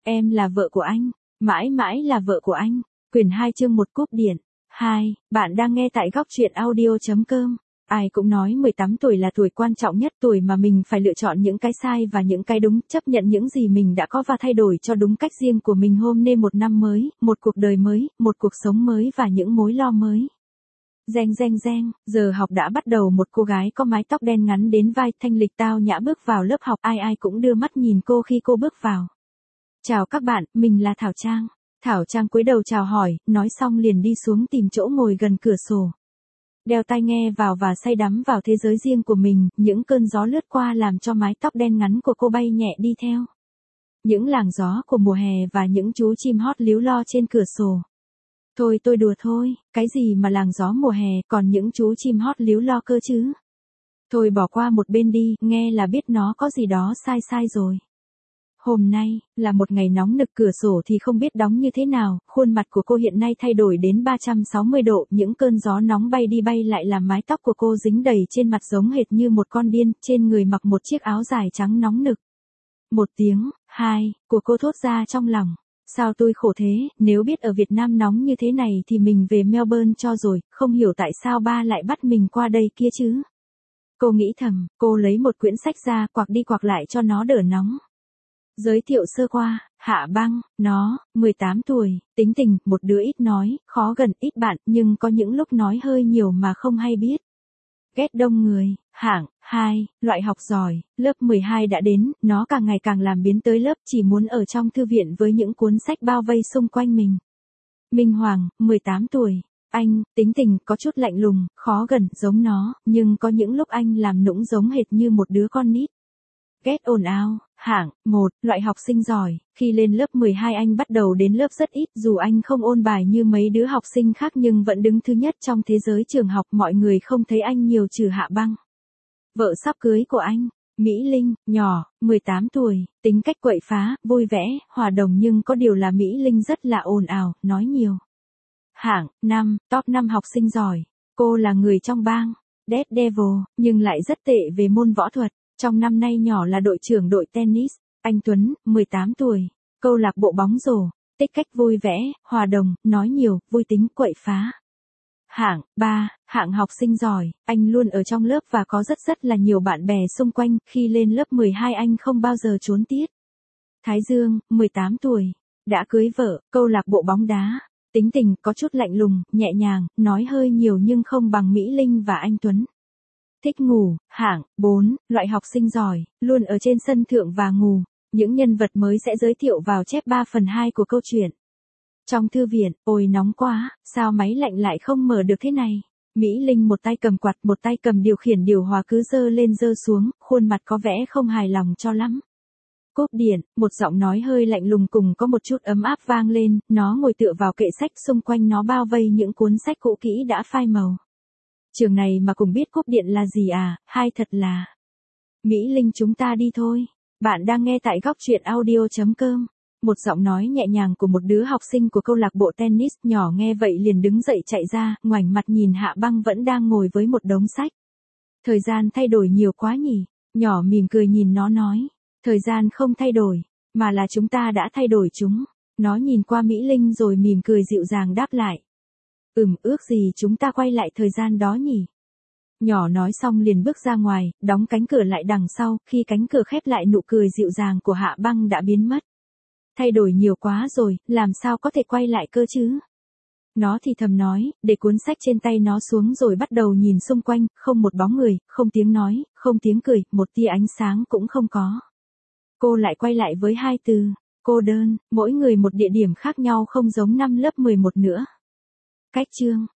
Em là vợ của anh, mãi mãi là vợ của anh. Quyển 2 chương 1 cúp điện. 2. Bạn đang nghe tại góc truyện audio.com. Ai cũng nói 18 tuổi là tuổi quan trọng nhất, tuổi mà mình phải lựa chọn những cái sai và những cái đúng, chấp nhận những gì mình đã có và thay đổi cho đúng cách riêng của mình. Hôm nay một năm mới, một cuộc đời mới, một cuộc sống mới và những mối lo mới. Reng reng reng, giờ học đã bắt đầu. Một cô gái có mái tóc đen ngắn đến vai, thanh lịch tao nhã bước vào lớp học. Ai ai cũng đưa mắt nhìn cô khi cô bước vào. Chào các bạn, mình là Thảo Trang. Thảo Trang cúi đầu chào hỏi, nói xong liền đi xuống tìm chỗ ngồi gần cửa sổ. Đeo tai nghe vào và say đắm vào thế giới riêng của mình, những cơn gió lướt qua làm cho mái tóc đen ngắn của cô bay nhẹ đi theo. Những làn gió của mùa hè và những chú chim hót líu lo trên cửa sổ. Thôi tôi đùa thôi, cái gì mà làn gió mùa hè, còn những chú chim hót líu lo cơ chứ. Thôi bỏ qua một bên đi, nghe là biết nó có gì đó sai sai rồi. Hôm nay, là một ngày nóng nực, cửa sổ thì không biết đóng như thế nào, khuôn mặt của cô hiện nay thay đổi đến 360 độ, những cơn gió nóng bay đi bay lại làm mái tóc của cô dính đầy trên mặt giống hệt như một con điên, trên người mặc một chiếc áo dài trắng nóng nực. Một tiếng, hai, của cô thốt ra trong lòng. Sao tôi khổ thế, nếu biết ở Việt Nam nóng như thế này thì mình về Melbourne cho rồi, không hiểu tại sao ba lại bắt mình qua đây kia chứ. Cô nghĩ thầm, cô lấy một quyển sách ra, quạc đi quạc lại cho nó đỡ nóng. Giới thiệu sơ qua, Hạ Băng, nó, 18 tuổi, tính tình, một đứa ít nói, khó gần, ít bạn, nhưng có những lúc nói hơi nhiều mà không hay biết. Ghét đông người, hạng 2, loại học giỏi, lớp 12 đã đến, nó càng ngày càng làm biến tới lớp, chỉ muốn ở trong thư viện với những cuốn sách bao vây xung quanh mình. Minh Hoàng, 18 tuổi, anh, tính tình, có chút lạnh lùng, khó gần, giống nó, nhưng có những lúc anh làm nũng giống hệt như một đứa con nít. Ghét ồn ào, hạng 1, loại học sinh giỏi, khi lên lớp 12 anh bắt đầu đến lớp rất ít, dù anh không ôn bài như mấy đứa học sinh khác nhưng vẫn đứng thứ nhất trong thế giới trường học, mọi người không thấy anh nhiều trừ Hạ Băng. Vợ sắp cưới của anh, Mỹ Linh, nhỏ, 18 tuổi, tính cách quậy phá, vui vẻ, hòa đồng nhưng có điều là Mỹ Linh rất là ồn ào, nói nhiều. Hạng 5, top 5 học sinh giỏi, cô là người trong bang, Dead Devil, nhưng lại rất tệ về môn võ thuật. Trong năm nay nhỏ là đội trưởng đội tennis, anh Tuấn, 18 tuổi, câu lạc bộ bóng rổ, tích cách vui vẻ, hòa đồng, nói nhiều, vui tính, quậy phá. Hạng 3, hạng học sinh giỏi, anh luôn ở trong lớp và có rất là nhiều bạn bè xung quanh, khi lên lớp 12 anh không bao giờ trốn tiết. Thái Dương, 18 tuổi, đã cưới vợ, câu lạc bộ bóng đá, tính tình, có chút lạnh lùng, nhẹ nhàng, nói hơi nhiều nhưng không bằng Mỹ Linh và anh Tuấn. Thích ngủ, hạng 4, loại học sinh giỏi, luôn ở trên sân thượng và ngủ. Những nhân vật mới sẽ giới thiệu vào chép 3/2 của câu chuyện. Trong thư viện, ôi nóng quá, sao máy lạnh lại không mở được thế này. Mỹ Linh một tay cầm quạt, một tay cầm điều khiển điều hòa cứ dơ lên dơ xuống, khuôn mặt có vẻ không hài lòng cho lắm. Cúp điện, một giọng nói hơi lạnh lùng cùng có một chút ấm áp vang lên, nó ngồi tựa vào kệ sách, xung quanh nó bao vây những cuốn sách cũ kỹ đã phai màu. Trường này mà cùng biết cúp điện là gì à, hay thật là. Mỹ Linh chúng ta đi thôi. Bạn đang nghe tại góc truyện audio.com. Một giọng nói nhẹ nhàng của một đứa học sinh của câu lạc bộ tennis nhỏ nghe vậy liền đứng dậy chạy ra, ngoảnh mặt nhìn Hạ Băng vẫn đang ngồi với một đống sách. Thời gian thay đổi nhiều quá nhỉ, nhỏ mỉm cười nhìn nó nói. Thời gian không thay đổi, mà là chúng ta đã thay đổi chúng. Nó nhìn qua Mỹ Linh rồi mỉm cười dịu dàng đáp lại. Ước gì chúng ta quay lại thời gian đó nhỉ. Nhỏ nói xong liền bước ra ngoài, đóng cánh cửa lại đằng sau, khi cánh cửa khép lại nụ cười dịu dàng của Hạ Băng đã biến mất. Thay đổi nhiều quá rồi, làm sao có thể quay lại cơ chứ? Nó thì thầm nói, để cuốn sách trên tay nó xuống rồi bắt đầu nhìn xung quanh, không một bóng người, không tiếng nói, không tiếng cười, một tia ánh sáng cũng không có. Cô lại quay lại với hai từ, cô đơn, mỗi người một địa điểm khác nhau không giống năm lớp 11 nữa. Cách chương